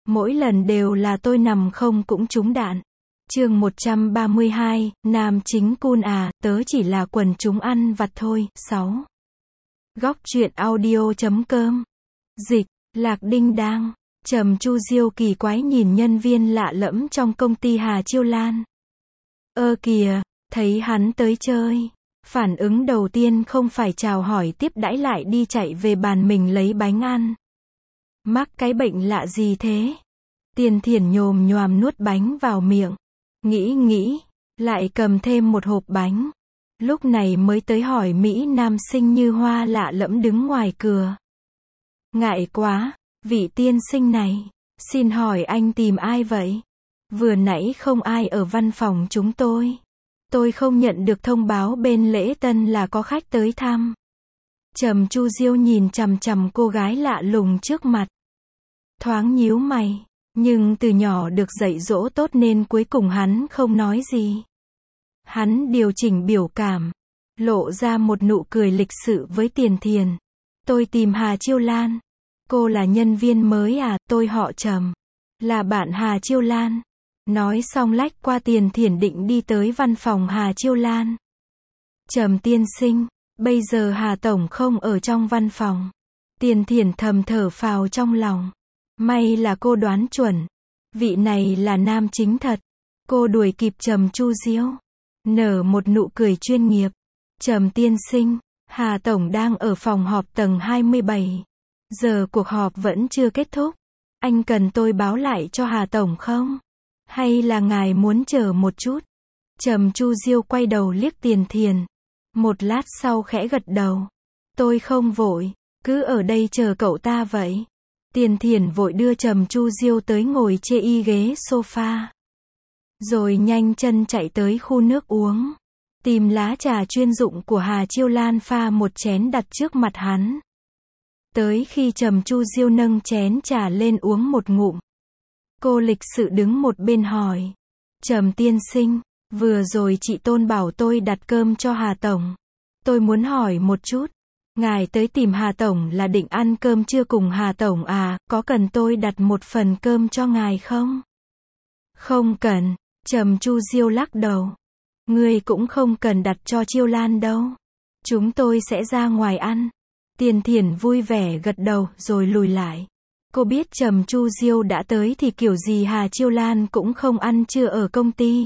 Mỗi lần đều là tôi nằm không cũng trúng đạn. Chương 132, nam chính cool à, tớ chỉ là quần chúng ăn vặt thôi. 6. Góc truyện audio.com. Dịch, Lạc Đinh Đang. Trầm Chu Diêu kỳ quái nhìn nhân viên lạ lẫm trong công ty Hà Chiêu Lan. Ơ kìa, thấy hắn tới chơi. Phản ứng đầu tiên không phải chào hỏi tiếp đãi lại đi chạy về bàn mình lấy bánh ăn. Mắc cái bệnh lạ gì thế? Tiền Thiển nhồm nhoàm nuốt bánh vào miệng. Nghĩ, lại cầm thêm một hộp bánh. Lúc này mới tới hỏi Mỹ nam sinh như hoa lạ lẫm đứng ngoài cửa. Ngại quá, vị tiên sinh này, xin hỏi anh tìm ai vậy? Vừa nãy không ai ở văn phòng chúng tôi. Tôi không nhận được thông báo bên lễ tân là có khách tới thăm. Trầm Chu Diêu nhìn chằm chằm cô gái lạ lùng trước mặt. Thoáng nhíu mày, nhưng từ nhỏ được dạy dỗ tốt nên cuối cùng hắn không nói gì. Hắn điều chỉnh biểu cảm, lộ ra một nụ cười lịch sự với Tiền Thiền. Tôi tìm Hà Chiêu Lan. Cô là nhân viên mới à? Tôi họ Trầm, là bạn Hà Chiêu Lan. Nói xong lách qua Tiền Thiển định đi tới văn phòng Hà Chiêu Lan. Trầm tiên sinh, bây giờ Hà Tổng không ở trong văn phòng. Tiền Thiển thầm thở phào trong lòng. May là cô đoán chuẩn. Vị này là nam chính thật. Cô đuổi kịp Trầm Chu Diêu. Nở một nụ cười chuyên nghiệp. Trầm tiên sinh, Hà Tổng đang ở phòng họp tầng 27. Giờ cuộc họp vẫn chưa kết thúc. Anh cần tôi báo lại cho Hà Tổng không? Hay là ngài muốn chờ một chút? Trầm Chu Diêu quay đầu liếc Tiền Thiền. Một lát sau khẽ gật đầu. Tôi không vội, cứ ở đây chờ cậu ta vậy. Tiền Thiền vội đưa Trầm Chu Diêu tới ngồi chê y ghế sofa. Rồi nhanh chân chạy tới khu nước uống. Tìm lá trà chuyên dụng của Hà Chiêu Lan pha một chén đặt trước mặt hắn. Tới khi Trầm Chu Diêu nâng chén trà lên uống một ngụm. Cô lịch sự đứng một bên hỏi. Trầm tiên sinh, vừa rồi chị Tôn bảo tôi đặt cơm cho Hà Tổng. Tôi muốn hỏi một chút. Ngài tới tìm Hà Tổng là định ăn cơm trưa cùng Hà Tổng à, có cần tôi đặt một phần cơm cho ngài không? Không cần, Trầm Chu Diêu lắc đầu. Ngươi cũng không cần đặt cho Chiêu Lan đâu. Chúng tôi sẽ ra ngoài ăn. Tiền Thiển vui vẻ gật đầu rồi lùi lại. Cô biết Trầm Chu Diêu đã tới thì kiểu gì Hà Chiêu Lan cũng không ăn trưa ở công ty.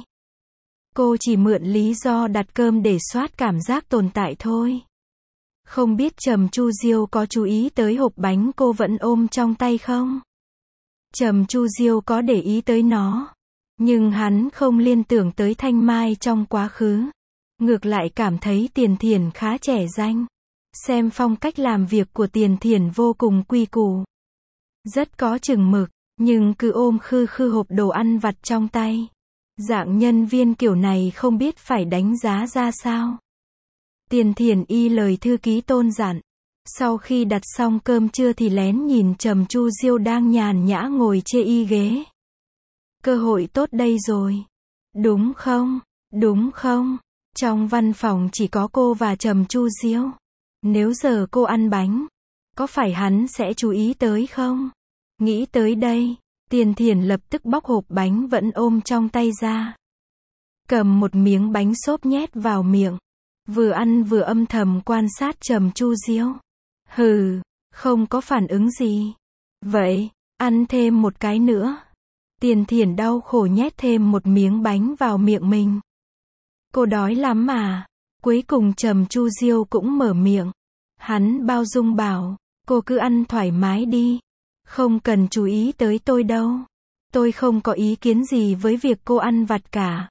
Cô chỉ mượn lý do đặt cơm để soát cảm giác tồn tại thôi. Không biết Trầm Chu Diêu có chú ý tới hộp bánh cô vẫn ôm trong tay không? Trầm Chu Diêu có để ý tới nó. Nhưng hắn không liên tưởng tới Thanh Mai trong quá khứ. Ngược lại cảm thấy Tiền Thiển khá trẻ danh. Xem phong cách làm việc của Tiền Thiển vô cùng quy củ. Rất có chừng mực, nhưng cứ ôm khư khư hộp đồ ăn vặt trong tay. Dạng nhân viên kiểu này không biết phải đánh giá ra sao. Tiền Thiển y lời thư ký Tôn dặn. Sau khi đặt xong cơm trưa thì lén nhìn Trầm Chu Diêu đang nhàn nhã ngồi chê y ghế. Cơ hội tốt đây rồi. Đúng không? Đúng không? Trong văn phòng chỉ có cô và Trầm Chu Diêu. Nếu giờ cô ăn bánh, có phải hắn sẽ chú ý tới không? Nghĩ tới đây, Tiền Thiển lập tức bóc hộp bánh vẫn ôm trong tay ra. Cầm một miếng bánh xốp nhét vào miệng. Vừa ăn vừa âm thầm quan sát Trầm Chu Diêu. Hừ, không có phản ứng gì. Vậy, ăn thêm một cái nữa. Tiền Thiển đau khổ nhét thêm một miếng bánh vào miệng mình. Cô đói lắm mà. Cuối cùng Trầm Chu Diêu cũng mở miệng. Hắn bao dung bảo, cô cứ ăn thoải mái đi. Không cần chú ý tới tôi đâu. Tôi không có ý kiến gì với việc cô ăn vặt cả.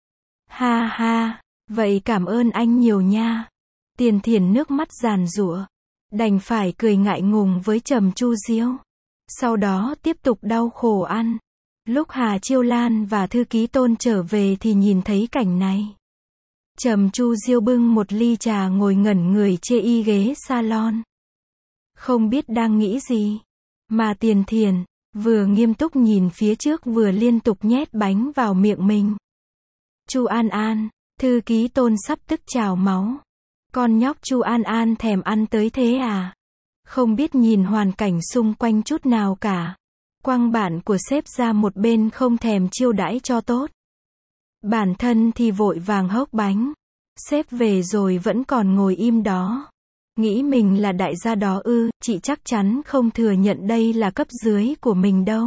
Ha ha, vậy cảm ơn anh nhiều nha. Tiền Thiển nước mắt giàn giụa. Đành phải cười ngại ngùng với Trầm Chu Diêu. Sau đó tiếp tục đau khổ ăn. Lúc Hà Chiêu Lan và thư ký Tôn trở về thì nhìn thấy cảnh này. Trầm Chu Diêu bưng một ly trà ngồi ngẩn người chê y ghế salon. Không biết đang nghĩ gì. Mà Tiền Thiển, vừa nghiêm túc nhìn phía trước vừa liên tục nhét bánh vào miệng mình. Chu An An, thư ký Tôn sắp tức trào máu. Con nhóc Chu An An thèm ăn tới thế à? Không biết nhìn hoàn cảnh xung quanh chút nào cả. Quăng bạn của sếp ra một bên không thèm chiêu đãi cho tốt. Bản thân thì vội vàng hốc bánh. Sếp về rồi vẫn còn ngồi im đó. Nghĩ mình là đại gia đó ư, chị chắc chắn không thừa nhận đây là cấp dưới của mình đâu.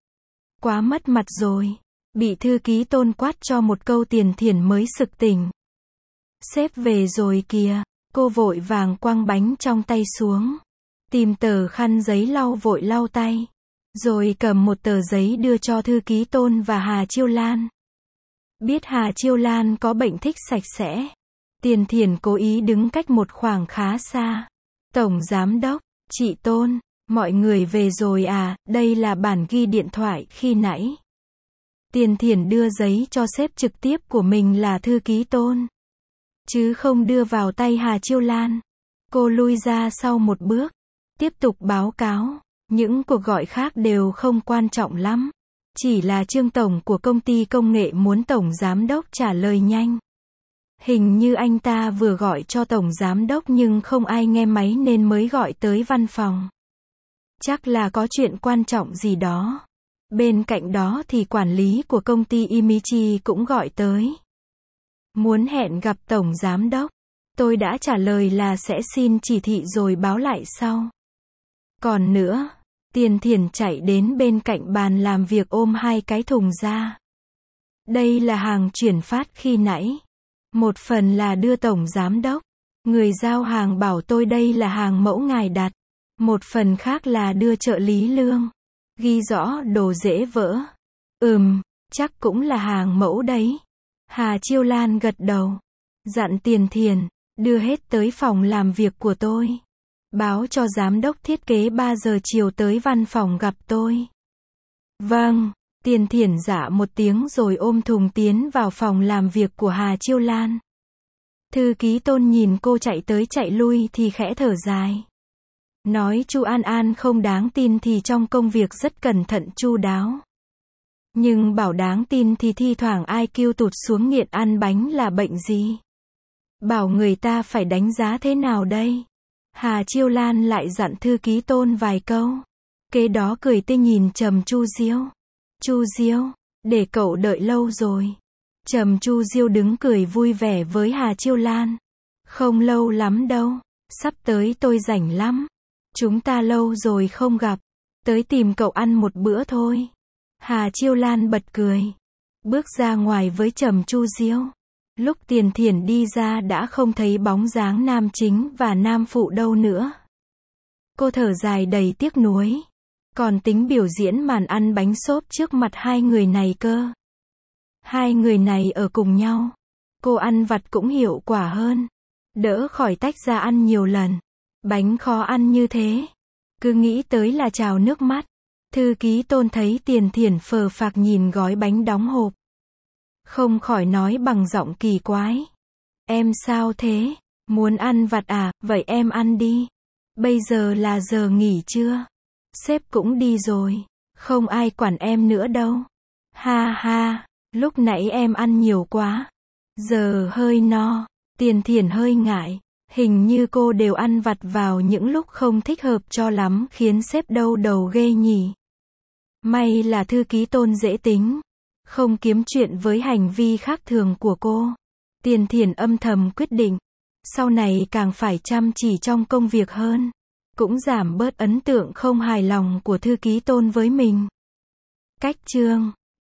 Quá mất mặt rồi. Bị thư ký Tôn quát cho một câu Tiền Thiển mới sực tỉnh. Sếp về rồi kìa. Cô vội vàng quăng bánh trong tay xuống. Tìm tờ khăn giấy lau vội lau tay. Rồi cầm một tờ giấy đưa cho thư ký Tôn và Hà Chiêu Lan. Biết Hà Chiêu Lan có bệnh thích sạch sẽ. Tiền Thiển cố ý đứng cách một khoảng khá xa. Tổng Giám Đốc, chị Tôn, mọi người về rồi à, đây là bản ghi điện thoại khi nãy. Tiền Thiển đưa giấy cho sếp trực tiếp của mình là thư ký Tôn. Chứ không đưa vào tay Hà Chiêu Lan. Cô lui ra sau một bước. Tiếp tục báo cáo. Những cuộc gọi khác đều không quan trọng lắm. Chỉ là Trương Tổng của công ty công nghệ muốn Tổng Giám Đốc trả lời nhanh. Hình như anh ta vừa gọi cho Tổng Giám Đốc nhưng không ai nghe máy nên mới gọi tới văn phòng. Chắc là có chuyện quan trọng gì đó. Bên cạnh đó thì quản lý của công ty Imichi cũng gọi tới. Muốn hẹn gặp Tổng Giám Đốc. Tôi đã trả lời là sẽ xin chỉ thị rồi báo lại sau. Còn nữa, Tiền Thiển chạy đến bên cạnh bàn làm việc ôm hai cái thùng ra. Đây là hàng chuyển phát khi nãy. Một phần là đưa Tổng Giám Đốc. Người giao hàng bảo tôi đây là hàng mẫu ngài đặt. Một phần khác là đưa trợ lý Lương. Ghi rõ đồ dễ vỡ. Chắc cũng là hàng mẫu đấy. Hà Chiêu Lan gật đầu. Dặn Tiền Thiển, đưa hết tới phòng làm việc của tôi. Báo cho giám đốc thiết kế 3 giờ chiều tới văn phòng gặp tôi. Vâng, Tiền Thiển dạ một tiếng rồi ôm thùng tiến vào phòng làm việc của Hà Chiêu Lan. Thư ký Tôn nhìn cô chạy tới chạy lui thì khẽ thở dài. Nói Chu An An không đáng tin thì trong công việc rất cẩn thận chu đáo. Nhưng bảo đáng tin thì thi thoảng IQ tụt xuống nghiện ăn bánh là bệnh gì? Bảo người ta phải đánh giá thế nào đây? Hà Chiêu Lan lại dặn thư ký Tôn vài câu. Kế đó cười tươi nhìn Trầm Chu Diêu. Chu Diêu, để cậu đợi lâu rồi. Trầm Chu Diêu đứng cười vui vẻ với Hà Chiêu Lan. Không lâu lắm đâu, sắp tới tôi rảnh lắm. Chúng ta lâu rồi không gặp. Tới tìm cậu ăn một bữa thôi. Hà Chiêu Lan bật cười. Bước ra ngoài với Trầm Chu Diêu. Lúc Tiền Thiển đi ra đã không thấy bóng dáng nam chính và nam phụ đâu nữa. Cô thở dài đầy tiếc nuối. Còn tính biểu diễn màn ăn bánh xốp trước mặt hai người này cơ. Hai người này ở cùng nhau. Cô ăn vặt cũng hiệu quả hơn. Đỡ khỏi tách ra ăn nhiều lần. Bánh khó ăn như thế. Cứ nghĩ tới là trào nước mắt. Thư ký Tôn thấy Tiền Thiển phờ phạc nhìn gói bánh đóng hộp. Không khỏi nói bằng giọng kỳ quái. Em sao thế? Muốn ăn vặt à? Vậy em ăn đi. Bây giờ là giờ nghỉ trưa. Sếp cũng đi rồi. Không ai quản em nữa đâu. Ha ha, lúc nãy em ăn nhiều quá. Giờ hơi no. Tiền Thiển hơi ngại. Hình như cô đều ăn vặt vào những lúc không thích hợp cho lắm khiến sếp đau đầu ghê nhỉ. May là thư ký Tôn dễ tính. Không kiếm chuyện với hành vi khác thường của cô. Tiền Thiển âm thầm quyết định. Sau này càng phải chăm chỉ trong công việc hơn. Cũng giảm bớt ấn tượng không hài lòng của thư ký Tôn với mình. Cách chương